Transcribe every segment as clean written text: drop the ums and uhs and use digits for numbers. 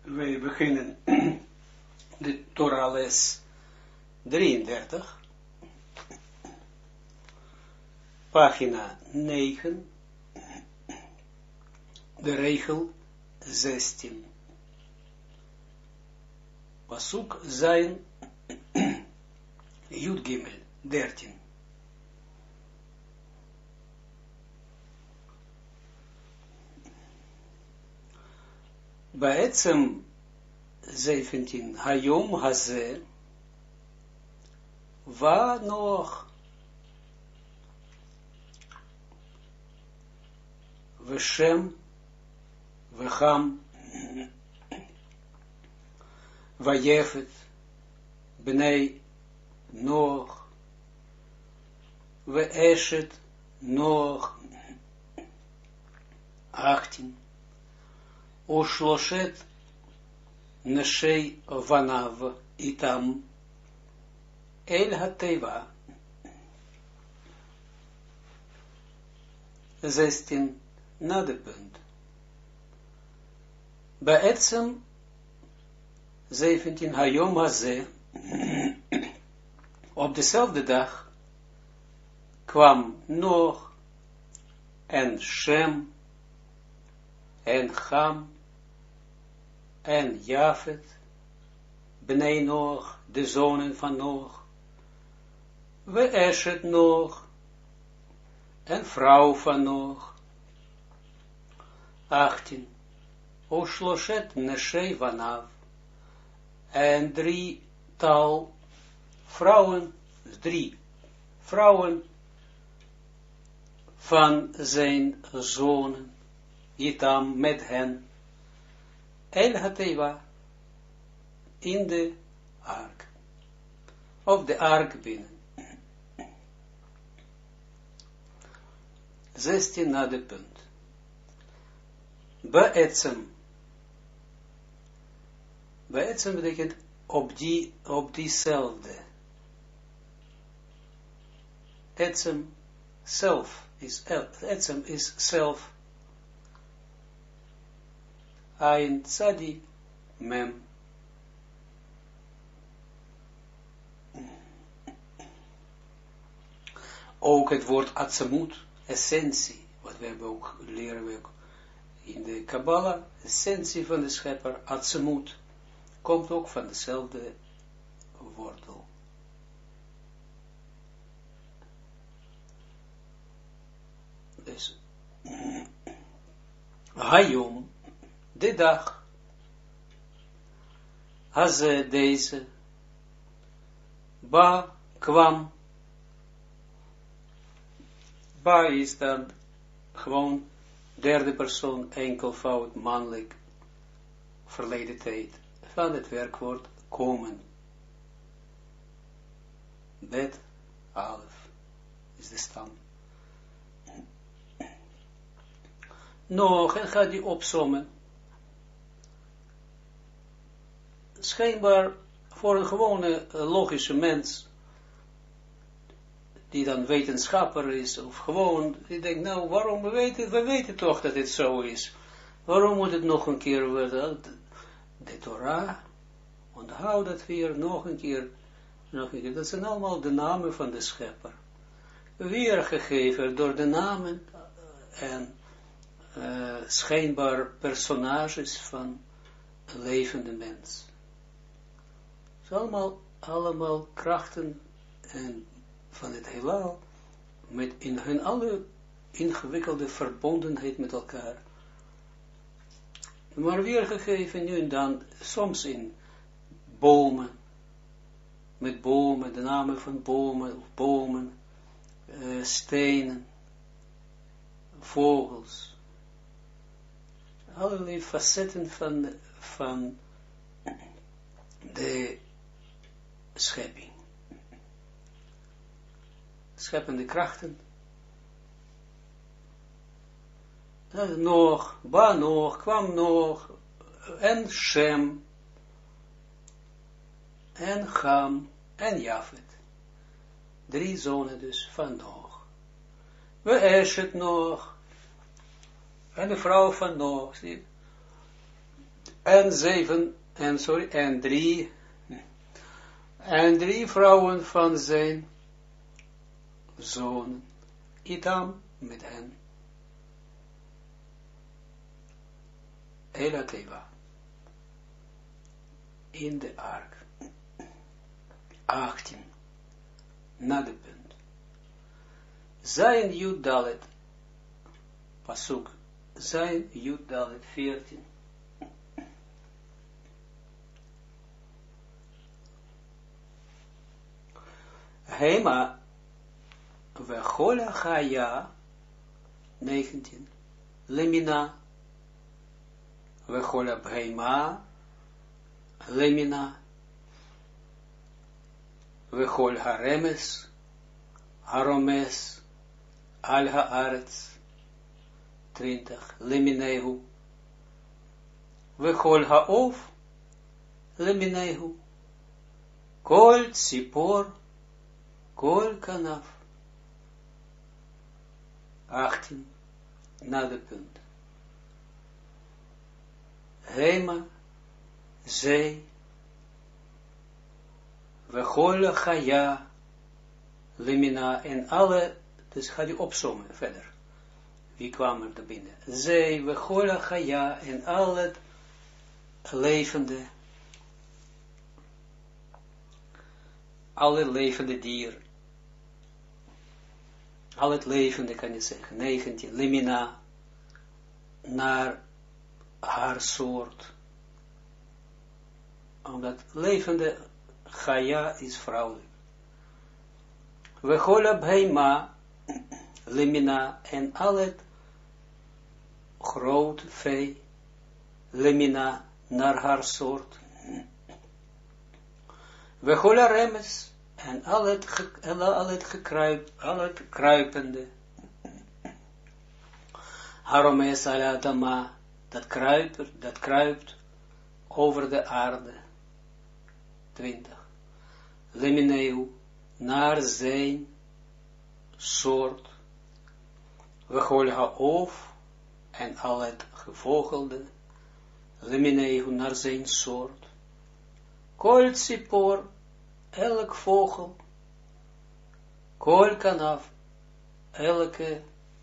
Wij beginnen de Torah les 33, pagina 9, de regel 16. Pasuk zijn Yud Gimel 13. Baetzem 17. Hayom Haze wa nog Veshem Vecham Vayefet Bnei nog Veeshet nog 18. Ushloshet Neshei Vanav Itam El Hateva 16 na de punt. Baetzem 17 Hayom Haze op dezelfde dag kwam Nog en Shem en Cham en Jafet, Bnei Nog, de zonen van Nog, we Eshet Nog, en vrouw van Nog, 18, Ushloshet Neshei Vanav, en 3 vrouwen, 3 vrouwen van zijn zonen, Yitam met hen, El Hateva, in de ark, of de ark binnen. 16 na de punt. Baetzem. Baetzem betekent op diezelfde. Etzem, zelf, etzem is zelf. Ayin tzadi mem. Ook het woord atzamut, essentie, wat we hebben ook leren we ook in de Kabbalah, essentie van de schepper, atzamut, komt ook van dezelfde wortel. Dus, Hayom, de dag, Haze, deze, Ba, kwam, Ba is dan gewoon derde persoon, enkelvoud, mannelijk, verleden tijd, van het werkwoord komen. Bet, alef, is de stam. Nog, en gaat die opsommen. Schijnbaar voor een gewone logische mens, die dan wetenschapper is, of gewoon, die denkt, nou, waarom, we weten toch dat dit zo is. Waarom moet het nog een keer worden? De Torah, onthoud dat weer nog een keer. Dat zijn allemaal de namen van de schepper. Weergegeven door de namen en schijnbaar personages van een levende mens. Het zijn allemaal krachten en van het heelal, met in hun alle ingewikkelde verbondenheid met elkaar. Maar weergegeven nu en dan, soms in bomen, met bomen, de namen van bomen, stenen, vogels, allerlei facetten van de schepping. Scheppende krachten. Nog, Ba nog, kwam nog, en Shem, en Cham, en Jafet. 3 zonen dus van Nog. We Eshet nog, en de vrouw van Nog, zie. en drie vrouwen van zijn zonen, itam met hen, Elateva, in de ark, 18, na de punt, zijn Jud Dalet, pasuk, zijn Jud Dalet, 14, Hema, Vechola Chaya, 19, Lemina, Vechola Bheima, Lemina, Vechol Haremes, Haromes, Al Haaretz, 20, Leminehu, Vechol Haof, Leminehu, Kol Tzipor, Kol Kanaf, 18, na de punt. Hema, zij, Vechol Chaya, Lemina, en alle, dus ga je opzommen verder. Wie kwam er binnen? Zij, Vechol Chaya, en al het levende, alle levende dier, al het levende kan je zeggen, 19, Lemina, naar haar soort, omdat levende Chaya is vrouwelijk. Vechola Bheima, Lemina, en al het groot vee, Lemina, naar haar soort. Vechola Remes, en al het kruipende, Haromes ala Adama, dat kruipt over de aarde. 20. Lemineu, naar zijn soort. Vechol haof, en al het gevogelde. Lemineu, naar zijn soort. Kol tzipor, elk vogel. Kol kanaf, elke,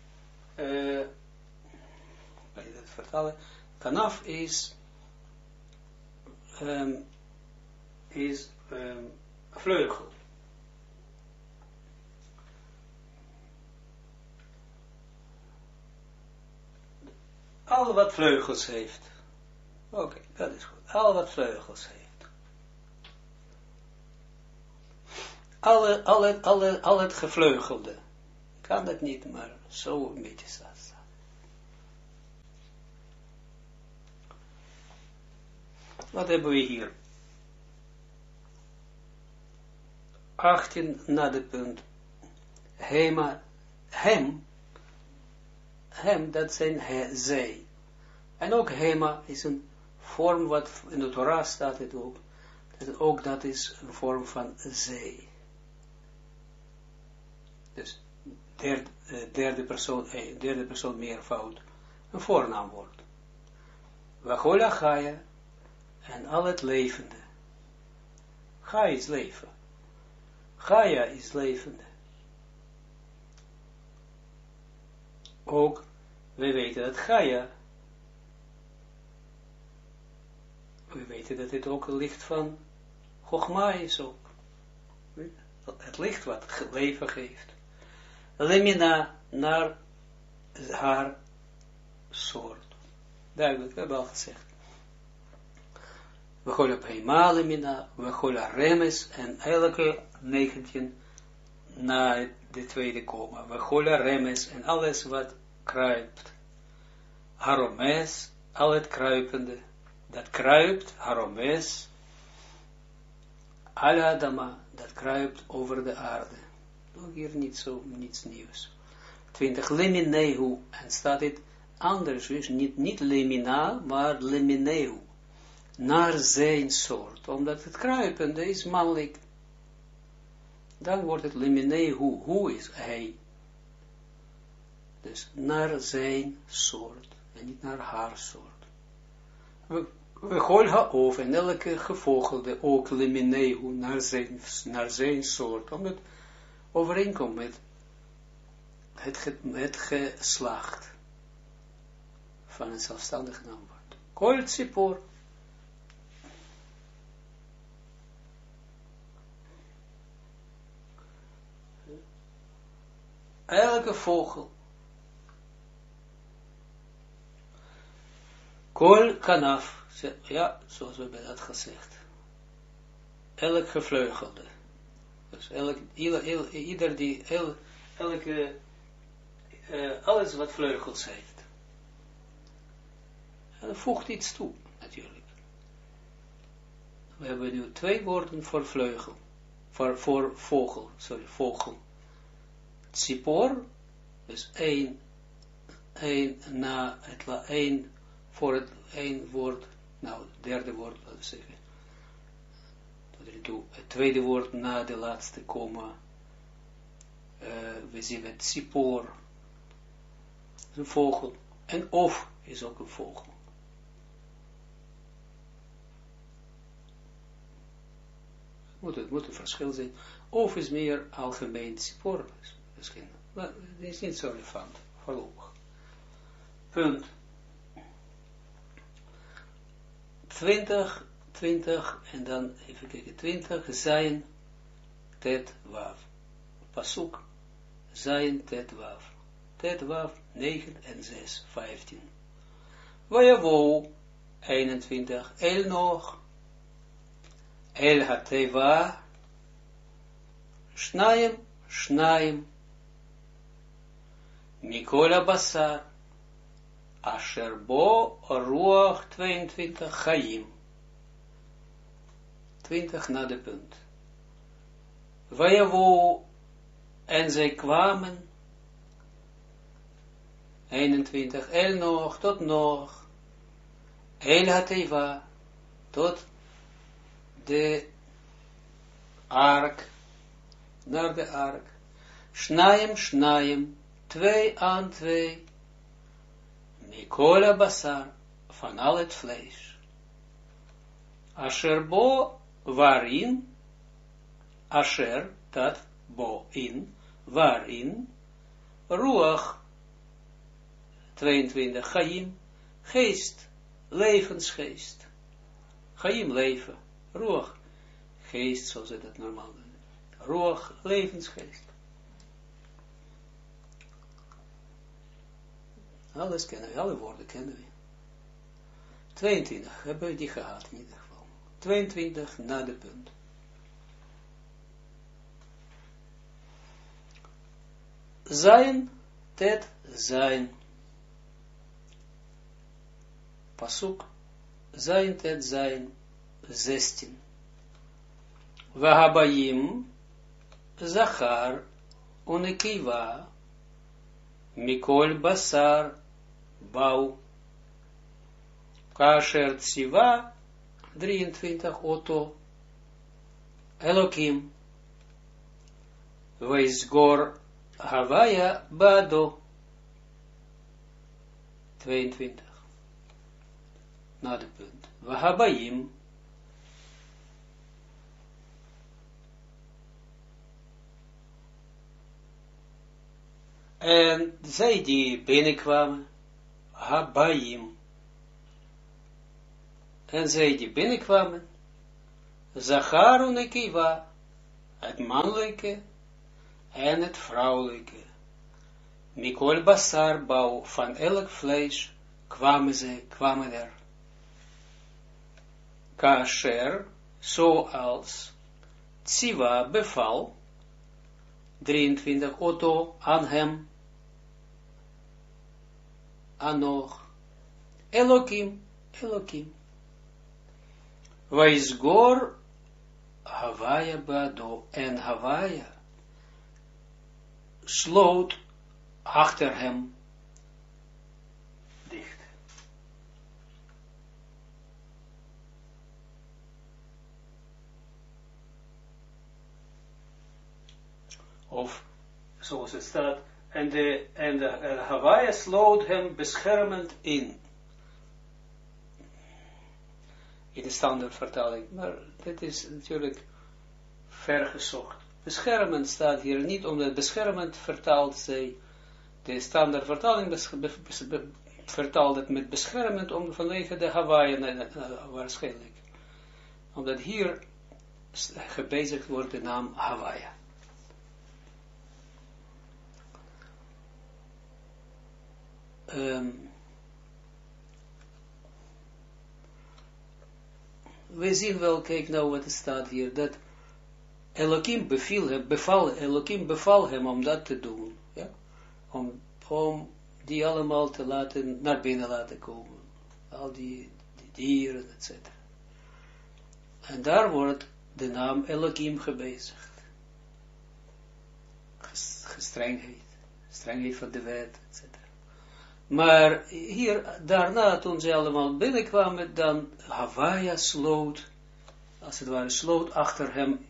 kan je dat vertalen? Kanaf is vleugel. Al wat vleugels heeft. Oké, dat is goed. Al wat vleugels heeft. Al het gevleugelde. Kan dat niet, maar zo een beetje staat. Wat hebben we hier? 18 na de punt. Hema, hem, dat zijn zij. En ook hema is een vorm wat in de Torah staat het ook. Ook dat is een vorm van zij. Dus derde persoon meervoud. Een voornaamwoord. Wachola Chaya, en al het levende. Chaya is leven. Chaya is levende. Ook, we weten dat Chaya, we weten dat het ook een licht van Chogma is ook. Het licht wat leven geeft. Lemina, naar haar soort. Duidelijk, we hebben al gezegd. We gooien op Heima Lemina, we gooien Remes, en elke 19 na de tweede koma. We gooien Remes, en alles wat kruipt. Haromes, al het kruipende, dat kruipt, Haromes, Al Adama, dat kruipt over de aarde. Ook hier niets nieuws. 20, Leminehu, en staat het anders, dus niet Lemina, maar Leminehu, naar zijn soort, omdat het kruipende is mannelijk. Dan wordt het Leminehu, hoe is hij? Dus naar zijn soort, en niet naar haar soort. we gol haof, en elke gevogelde, ook lemineu, naar zijn soort, om het overeenkomt met het geslacht van een zelfstandig naamwoord. Kol tzipor. Elke vogel. Kol kanaf. Ja, zoals we hebben dat gezegd. Elk gevleugelde. Dus ieder die, alles wat vleugels heeft. En dat voegt iets toe, natuurlijk. We hebben nu 2 woorden voor vleugel. Voor vogel, vogel. Tzipor, dus één voor het één woord, nou, het derde woord, laten we zeggen. Het tweede woord na de laatste komma. We zien het tzipor, een vogel. En of is ook een vogel. Het moet een verschil zijn. Of is meer algemeen tzipor. Misschien. Maar het is niet zo relevant. Voorlopig. Punt. 20 en dan even kijken. 20 zijn tet waf. Pasuk zijn tet waf. Tet waf 9 en 6, 15. Vayavo 21. El nog. El hateva. Shnaim. Mikola basar. Asher bo ruach 22 chaim. 20 na de punt. Vayavo en zij kwamen. 21 el nog tot nog. El hateva tot de ark. Naar de ark. Shnaim. 2 aan 2. Mikola basar, van al het vlees. Asher bo, waarin, asher, dat, bo, in, waarin, ruach, 22, chaim, geest, levensgeest. Chaim, leven, ruach, geest, zoals ze dat normaal doen. Ruach, levensgeest. Alles kennen we, alle woorden kennen we. 22 hebben we die gehad in ieder geval. 22 na de punt. Zijn, tet, zijn. Pasuk, zijn, tet, zijn. 16. Vahabayim, Zachar, Unekiva, Mikol basar, bouw. Kasher tsiva, 23, Oto, Elohim, Weisgor Havaya Bado, 22, na de punt. Vahabayim, en zij die binnenkwamen, Habayim, en zij die binnenkwamen, Zachar en Ekiva, het mannelijke en het vrouwelijke. Mikol basar bouw, van elk vlees kwamen er. Kasher, zoals Tsiva beval, 23, Oto, aan hem, Anoch, Elohim, Vaisgor, Havaya Bado, en Havaya sloot achter hem dicht. Of, zoals het staat, en de Havaya sloot hem beschermend in. in de standaardvertaling, maar dit is natuurlijk vergezocht. Beschermend staat hier niet, omdat beschermend vertaalt zij, de standaardvertaling vertaalt het met beschermend vanwege de Hawaii waarschijnlijk. Omdat hier gebezigd wordt de naam Hawaii. We zien wel, kijk nou wat er staat hier, dat Elohim beval hem om dat te doen, ja? Om die allemaal te laten, naar binnen laten komen, al die dieren, etc. En daar wordt de naam Elohim gebezigd. Strengheid van de wet, etc. Maar hier, daarna, toen ze allemaal binnenkwamen, dan Hawaii sloot, als het ware, sloot achter hem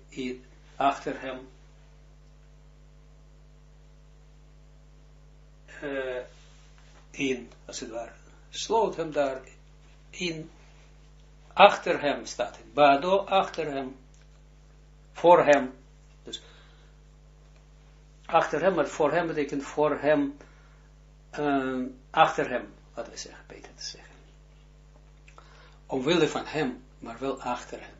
in, als het ware, sloot hem daar in, achter hem staat het, Bado, achter hem, voor hem, dus achter hem, maar voor hem betekent voor hem, achter hem, laten we zeggen, beter te zeggen. Omwille van hem, maar wel achter hem.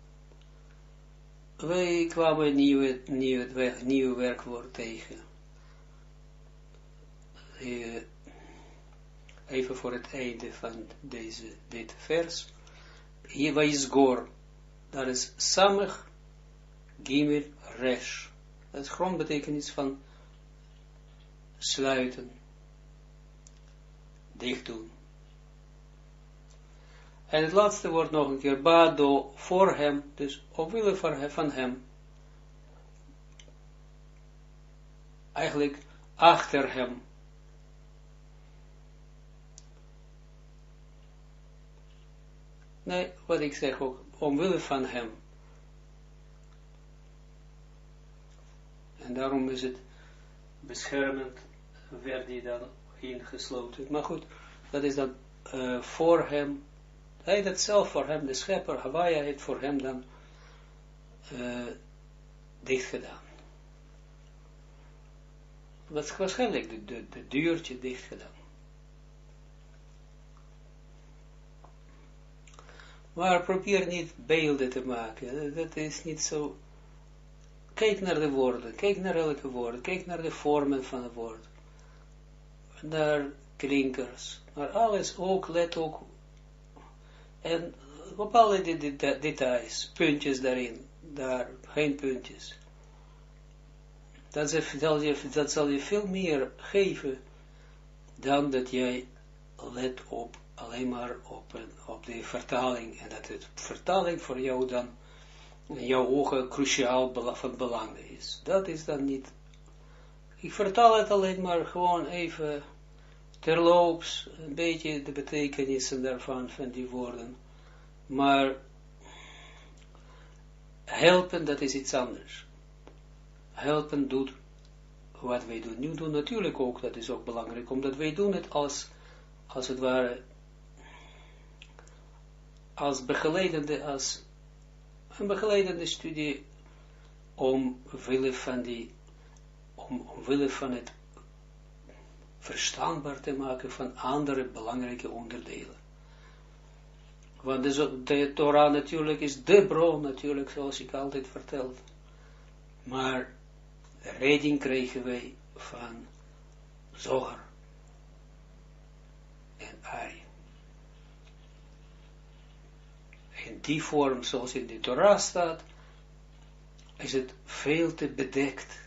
Wij kwamen een nieuw werkwoord tegen. Even voor het einde van dit vers. Hier is Gor. Dat is Samech, Gimel, Resh. Dat is grondbetekenis van sluiten. Dicht doen. En het laatste wordt nog een keer Bado, voor hem, dus omwille van hem. Eigenlijk achter hem. Nee, wat ik zeg ook, omwille van hem. En daarom is het beschermend, werd die dan ingesloten. Maar goed, dat is dan voor hem. Hij heeft het zelf voor hem, de schepper, Hawaii heeft voor hem dan dicht gedaan. Waarschijnlijk de deurtje dicht gedaan. Maar probeer niet beelden te maken, dat is niet zo. Kijk naar de woorden, kijk naar elke woord, kijk naar de vormen van het woord. Naar klinkers, naar alles ook, let ook. En op alle details, puntjes daarin, daar, geen puntjes. Dat zal je veel meer geven, dan dat jij let op, alleen maar op de vertaling, en dat de vertaling voor jou dan, in jouw ogen, cruciaal van belang is. Dat is dan niet, ik vertaal het alleen maar gewoon even, terloops, een beetje de betekenissen daarvan, van die woorden. Maar helpen, dat is iets anders. Helpen doet wat wij doen. Nu doen natuurlijk ook, dat is ook belangrijk, omdat wij doen het als het ware, als een begeleidende studie, omwille van het verstaanbaar te maken van andere belangrijke onderdelen. Want de Torah natuurlijk is de bron, natuurlijk, zoals ik altijd vertel. Maar de redding kregen wij van Zohar en Ari. In die vorm, zoals in de Torah staat, is het veel te bedekt.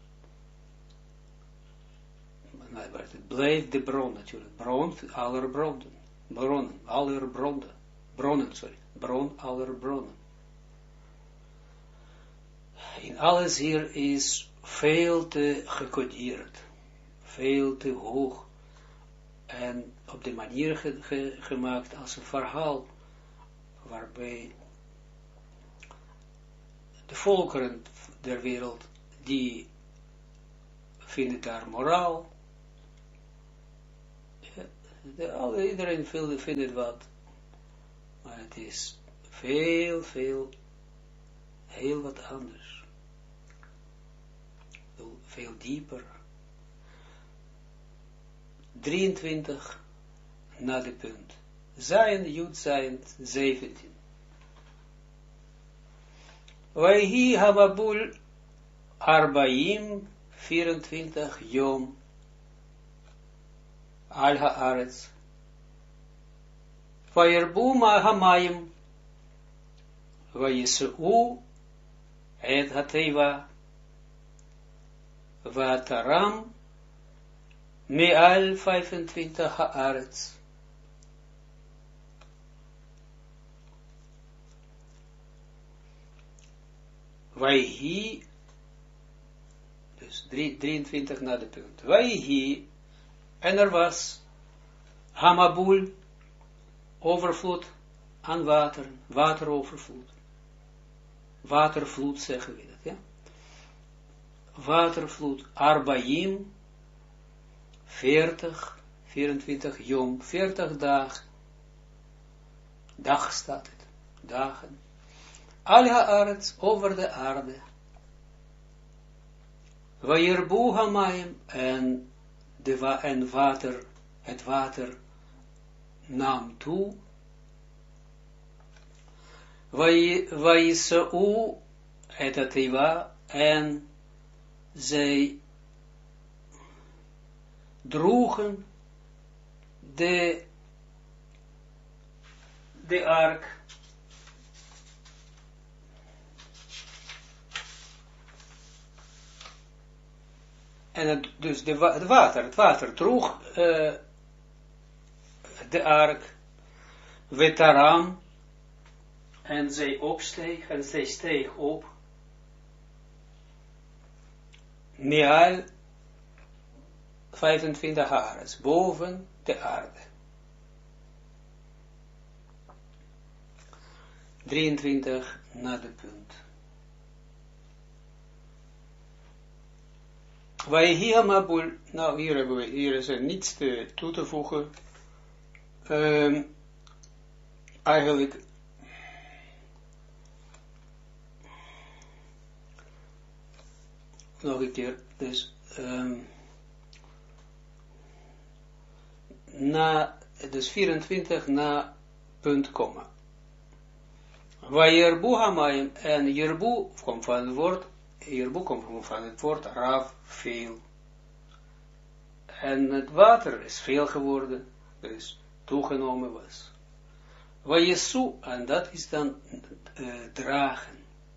Maar het blijft de bron natuurlijk. Bron aller bronnen. Bron aller bronnen. Bron aller bronnen. In alles hier is veel te gecodeerd. Veel te hoog. En op de manier gemaakt als een verhaal. Waarbij de volkeren der wereld, die vinden daar moraal. Iedereen vindt het wat. Maar het is veel, heel wat anders. Veel dieper. 23 na de punt. Zayin, Jud, Zayin, 17. Vayhi hamabul Arbaim 24 Yom Al Haaretz Vayerbu Hamayim Vayiseu Et Hateva Vataram Me'al 25 Haaretz Vayhi, dus 23 na de punt. Vayhi, en er was Hamabul, overvloed aan water, waterovervloed. Watervloed zeggen we dat, ja. Watervloed, Arbaim, 24 Yom, 40 dagen. Dag staat het, dagen. Al haaretz, over de aarde. Vayerbu hamayim, en water, het water nam toe. Vayiseu, het ateva, en zij droegen de ark. En dus het water droeg de ark, Vetaram, en zij opsteeg, en zij steeg op, Meal 25 haares, boven de aarde. 23 na de punt. Wij hier Mabul, nou hier is er niets toe te voegen. Eigenlijk nog een keer, dus dus 24 na punt komma. Waar Yerbu Hamayim, en Yerbu komt van het woord, Yerbu komt van het woord Rav, veel. En het water is veel geworden, dus toegenomen was. Waar Jesu, en dat is dan dragen.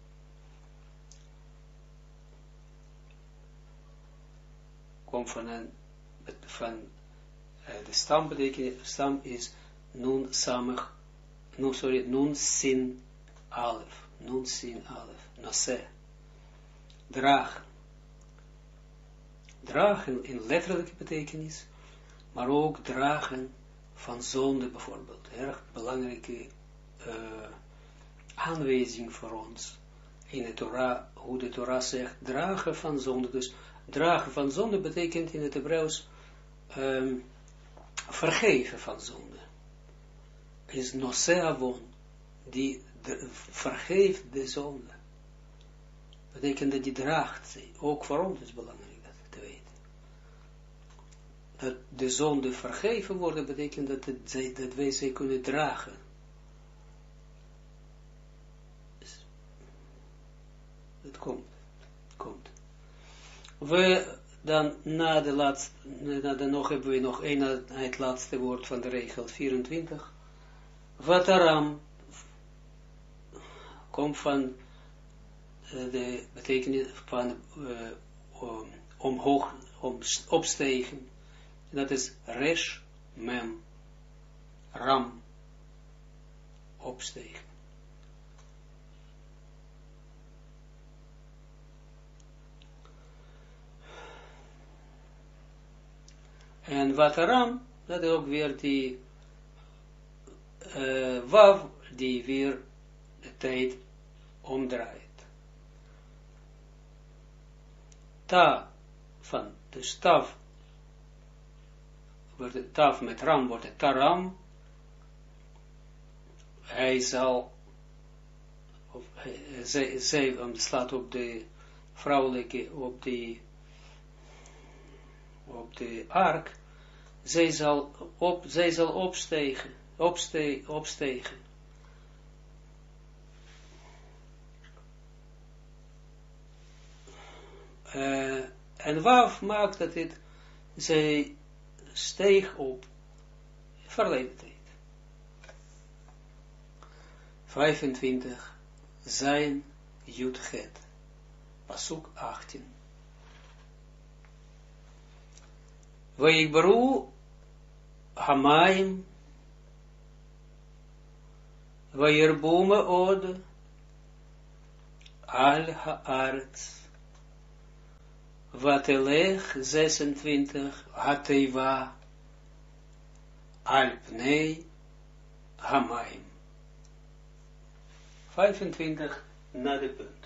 Komt van de stam is nun samig, nun sin alef, nase, dragen. Dragen in letterlijke betekenis, maar ook dragen van zonde bijvoorbeeld. Erg belangrijke aanwijzing voor ons in de Torah, hoe de Torah zegt, dragen van zonde. Dus dragen van zonde betekent in het Hebreeuws vergeven van zonde. Is noseavon, die vergeeft de zonde. Betekent dat die draagt ze. Ook voor ons is belangrijk dat te weten. Dat de zonde vergeven worden, betekent dat wij ze kunnen dragen. Dus, dat komt. We dan nog hebben we nog het laatste woord van de regel 24. Vataram komt van de betekenis van omhoog, opstegen. Dat is resh, mem, ram, opstegen. En Vataram, dat is ook weer die wav, die weer de tijd omdraait. Ta van de staf, wordt het taf met ram, wordt het taram. Hij zal of, zij slaat op de vrouwelijke, op de ark, zij zal opstegen. En Waf maakt dat zij steeg op, verleden tijd. 25, zijn Judget, pasuk 18. Vayikbaru Hamayim, Vayirbu meod, al haaretz. Vatelech 26, Hateiva, al pnei Hamayim. 25 na de punt.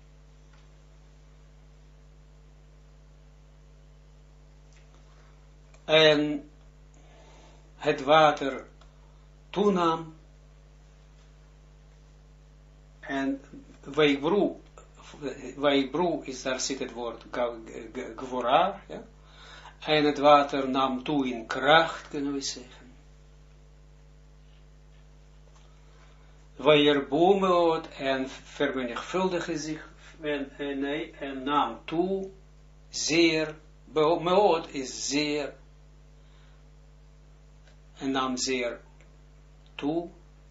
En het water toenam en Waibru is, daar zit het woord gvora, ja? En het water nam toe in kracht, kunnen we zeggen. Waierbu meod en vermenigvuldigde zich en nam toe zeer, meod is zeer, en nam zeer toe,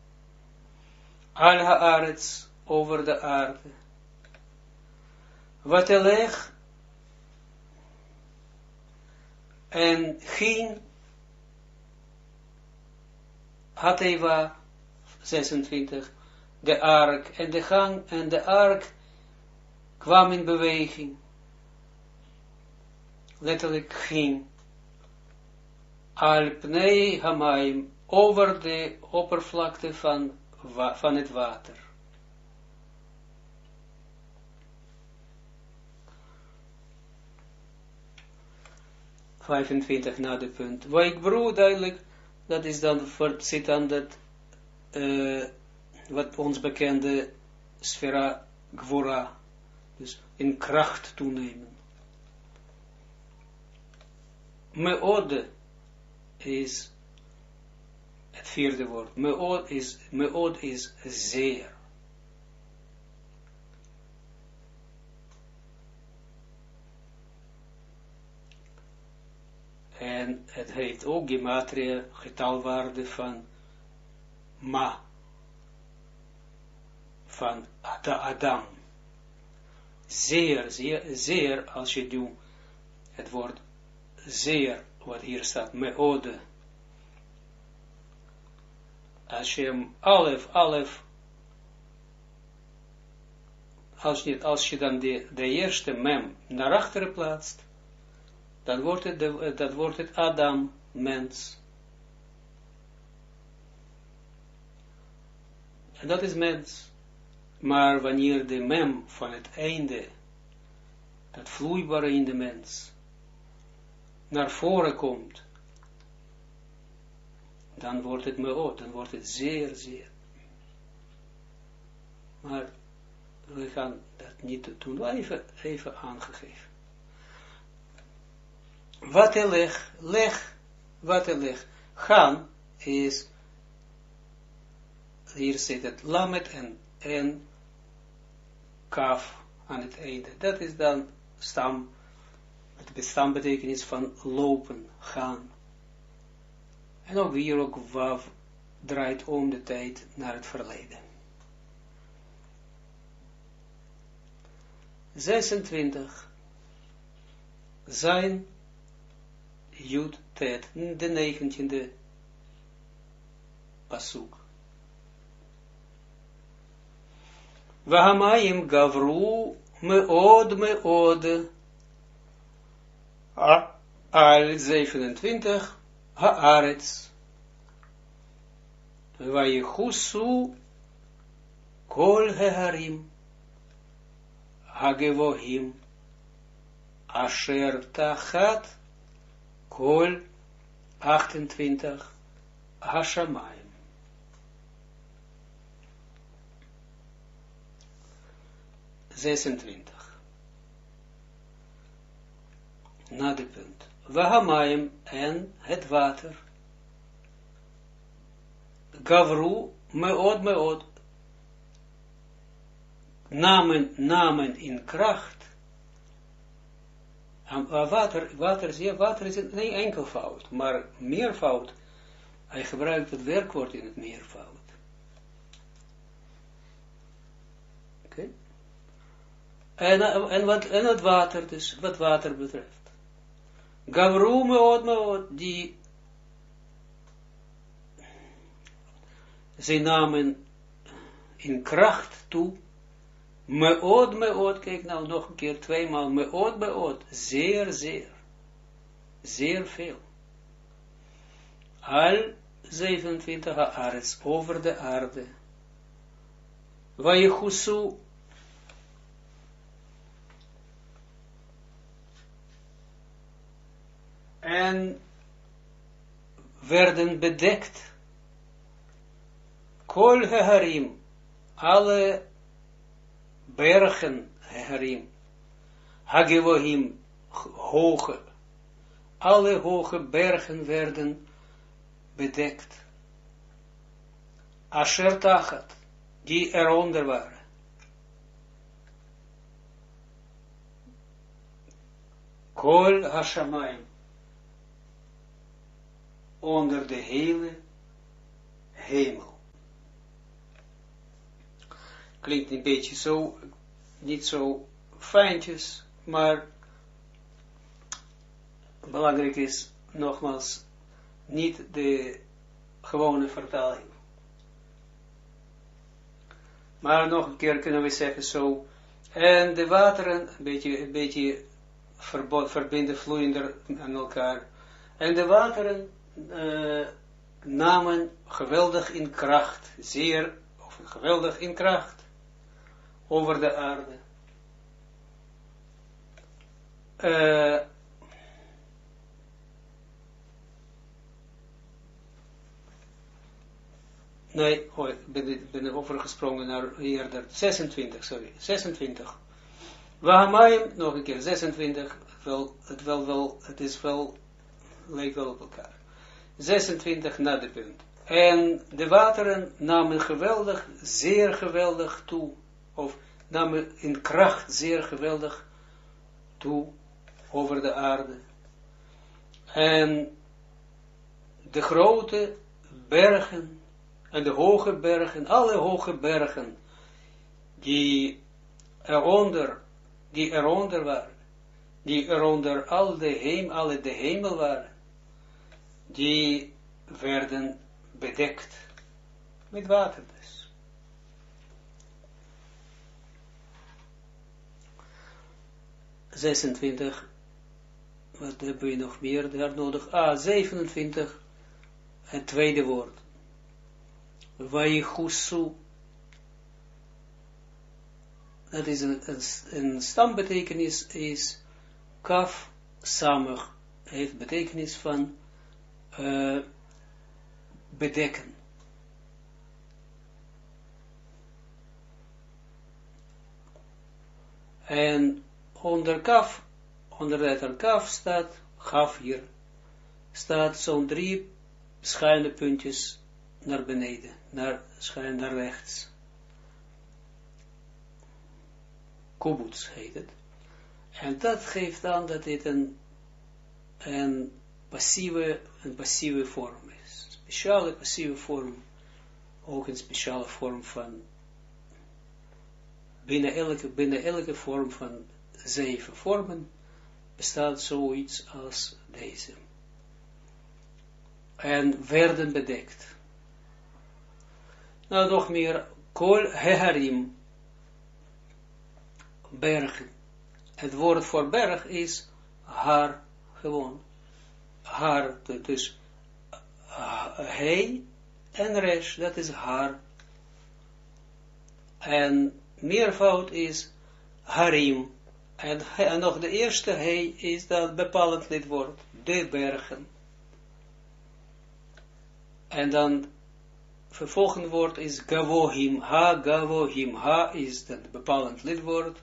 al haaretz, over de aarde. Vatelech, en ging Hateva 26, de ark en de gang en de ark kwam in beweging. Letterlijk ging al pnei hamayim, over de oppervlakte van het water. ...25 na de punt. Waikbru, duidelijk, dat is dan, zit dan dat, wat ons bekende sfera gvora, dus in kracht toenemen. Meode is het vierde woord. Meod is zeer. En het heeft ook gematria, getalwaarde van ma, van Adam. Zeer, als je doet het woord zeer, wat hier staat, meode. Als je hem alef, als je dan de eerste mem naar achteren plaatst, dan wordt het Adam, mens. En dat is mens. Maar wanneer de mem van het einde, dat vloeibare in de mens, naar voren komt, dan wordt het meod, dan wordt het zeer, zeer. Maar we gaan dat niet doen, even aangegeven. Watelech, gaan is, hier zit het lamet en kaf aan het einde. Dat is dan stam, het stambetekenis van lopen, gaan. En ook hier ook wav draait om de tijd naar het verleden. 26. Zijn Jud Tet, de 19e pasuk. Vahamayim gavru meod al 27 haaretz vayichusu kol heharim hagevohim asher tachat kol 28 hashamayim. 26. Na de punt. Wahamayim en het water. Gavru meod. Namen in kracht. Water is een enkelvoud, maar meervoud. Hij gebruikt het werkwoord in het meervoud. Oké. En het water, dus wat water betreft. Gavru meod, die zij namen in kracht toe. Meod, kijk nou nog een keer, tweemaal, meod, zeer veel. Al 27 haaretz, over de aarde. Vayechusu, en werden bedekt, kol heharim, alle bergen, heharim, hagevohim, hoge, alle hoge bergen werden bedekt, asher tachat, die eronder waren. Kol hashamayim, onder de hele hemel. Klinkt een beetje zo, niet zo fijntjes, maar belangrijk is, nogmaals, niet de gewone vertaling. Maar nog een keer kunnen we zeggen zo, en de wateren, een beetje verbinden, vloeiender aan elkaar, en de wateren namen geweldig in kracht, geweldig in kracht, over de aarde. Nee, ik ben overgesprongen naar eerder, 26. Wahamayim, nog een keer, 26, het is wel, lijkt wel op elkaar. 26 na de punt. En de wateren namen geweldig, zeer geweldig toe, of namen in kracht zeer geweldig toe over de aarde. En de grote bergen en de hoge bergen, alle hoge bergen die eronder waren, die eronder alle de hemel waren, die werden bedekt met water dus. (26) 26, wat hebben we nog meer daar nodig? 27, het tweede woord. Vayechusu. Dat is een stambetekenis is kaf samig, heeft betekenis van bedekken. En onder de letter kaf staat, gaf hier, staat zo'n 3 schuine puntjes naar beneden, schuin naar rechts. Kubuts heet het. En dat geeft aan dat dit een passieve vorm is. Speciale passieve vorm, ook een speciale vorm van, binnen elke vorm van 7 vormen, bestaat zoiets als deze. En werden bedekt. Nou, nog meer, kol heharim, bergen. Het woord voor berg is haar, gewoon. Haar, dus hei en resh, dat is haar. En meervoud is harim. En nog de eerste hei is dat bepalend lidwoord, de bergen. En dan vervolgende woord is gavohim, ha, gavohim, ha is dat bepalend lidwoord,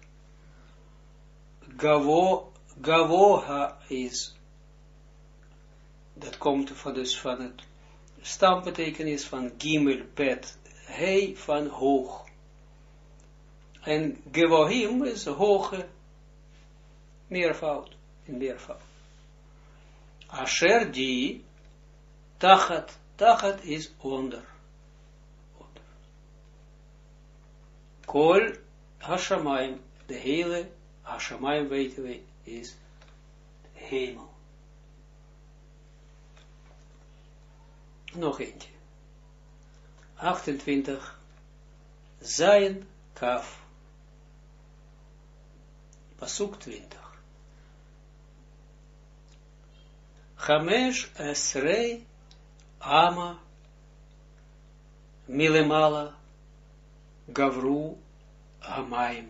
gavoha is, dat komt van het stambetekenis van gimel, pet, hei, van hoog. En gavohim is hoge, meervoud, in meervoud. Asher die, tachat is onder. Kol hashamayim, de hele hashamayim weten we, is hemel. Nog eentje. 28. Zayin kaf. Pasuk 20. Chamesh esrei ama milemala gavru hamayim.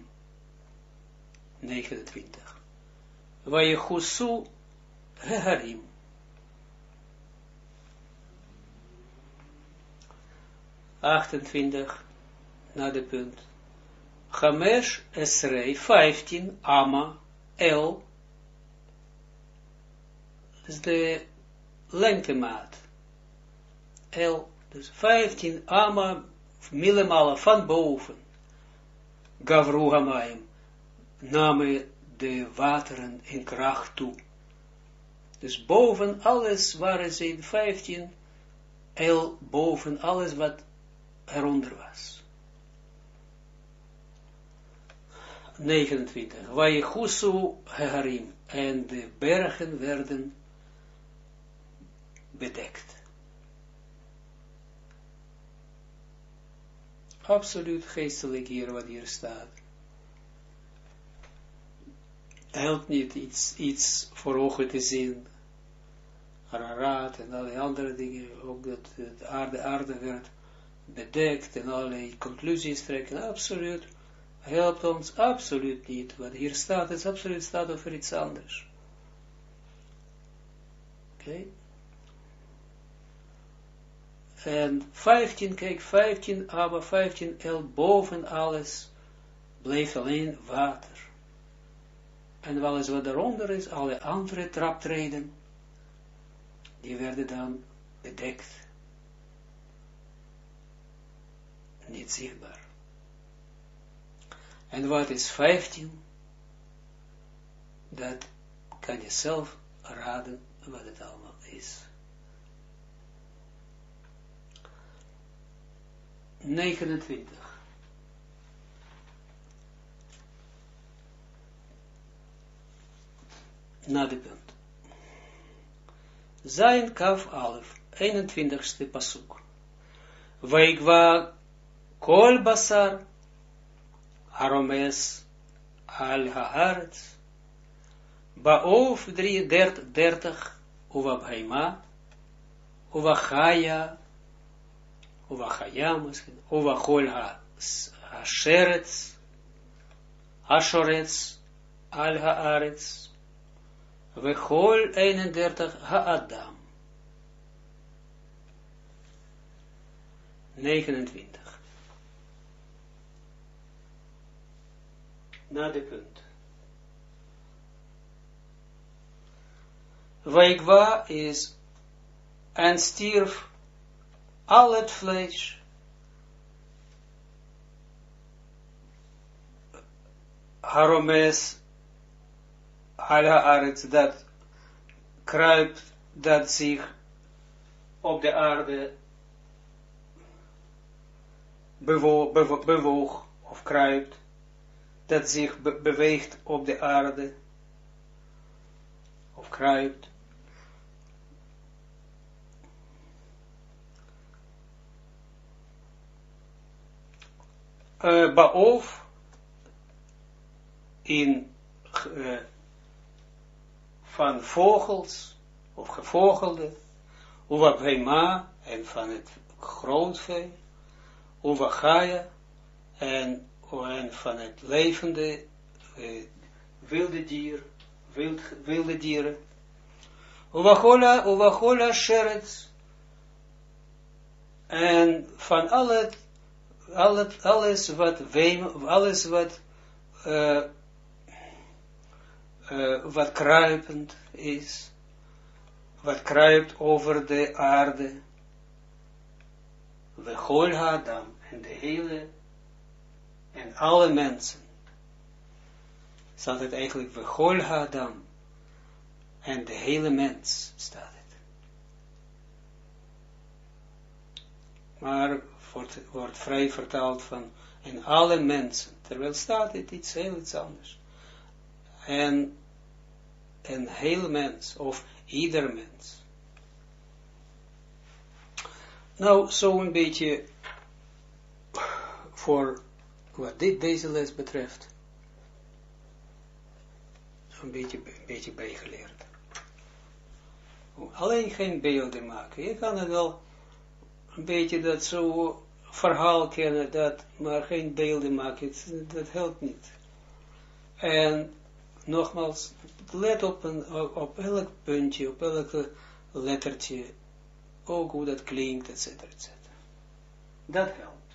29. Vayechusu heharim. Na de punt. Chamesh esrei 15 ama el. Dus de lengtemaat. El, dus 15 ama millemala van boven. Gavru hamayim. Namen de wateren in kracht toe. Dus boven alles waren ze 15 el boven alles wat eronder was. 29. Vayechusu heharim. En de bergen werden bedekt. Absoluut geestelijk hier wat hier staat. Helpt niet iets voor ogen te zien. Ararat en alle andere dingen. Ook dat de aarde werd bedekt en allerlei conclusies trekken. Absoluut. Helpt ons absoluut niet. Wat hier staat is absoluut staat over iets anders. Oké. En 15, kijk, 15, aber 15 el boven alles bleef alleen water. En alles wat eronder is, alle andere traptreden, die werden dan bedekt. Niet zichtbaar. En wat is 15? Dat kan je zelf raden wat het allemaal is. 29. Na de punt. Zayin kaf alef, 21ste pasuk. Vaigwa kol basar, haromes al haaretz, baof 30, uva bhaima, uva chaya, uva chaya misschien, uva chol ha-sheretz, ha-shoretz, al haaretz, vechol 31 ha-adam. 29. Na de punt. Waigwa is en stierf al het vlees haromes al haaretz dat kruipt, dat zich op de aarde bewoog of kruipt, dat zich beweegt op de aarde of kruipt. Baof in van vogels of gevogelde, uva bhema en van het grootvee, uva chaya en van het levende wilde dieren, uva chola sheretz En van alles wat kruipend is, wat kruipt over de aarde, we Chol Adam, en de hele, en alle mensen. Staat het eigenlijk, we Chol Adam, en de hele mens, staat het. Maar wordt vrij vertaald van, en alle mensen, terwijl staat het iets heel iets anders. En een heel mens, of ieder mens. Nou, zo een beetje voor wat deze les betreft, een beetje bijgeleerd. Alleen geen beelden maken. Je kan het wel een beetje dat zo verhaal kennen, dat, maar geen beelden maken, dat helpt niet. En nogmaals, let op elk puntje, op elk lettertje, ook hoe dat klinkt, etc. Dat helpt.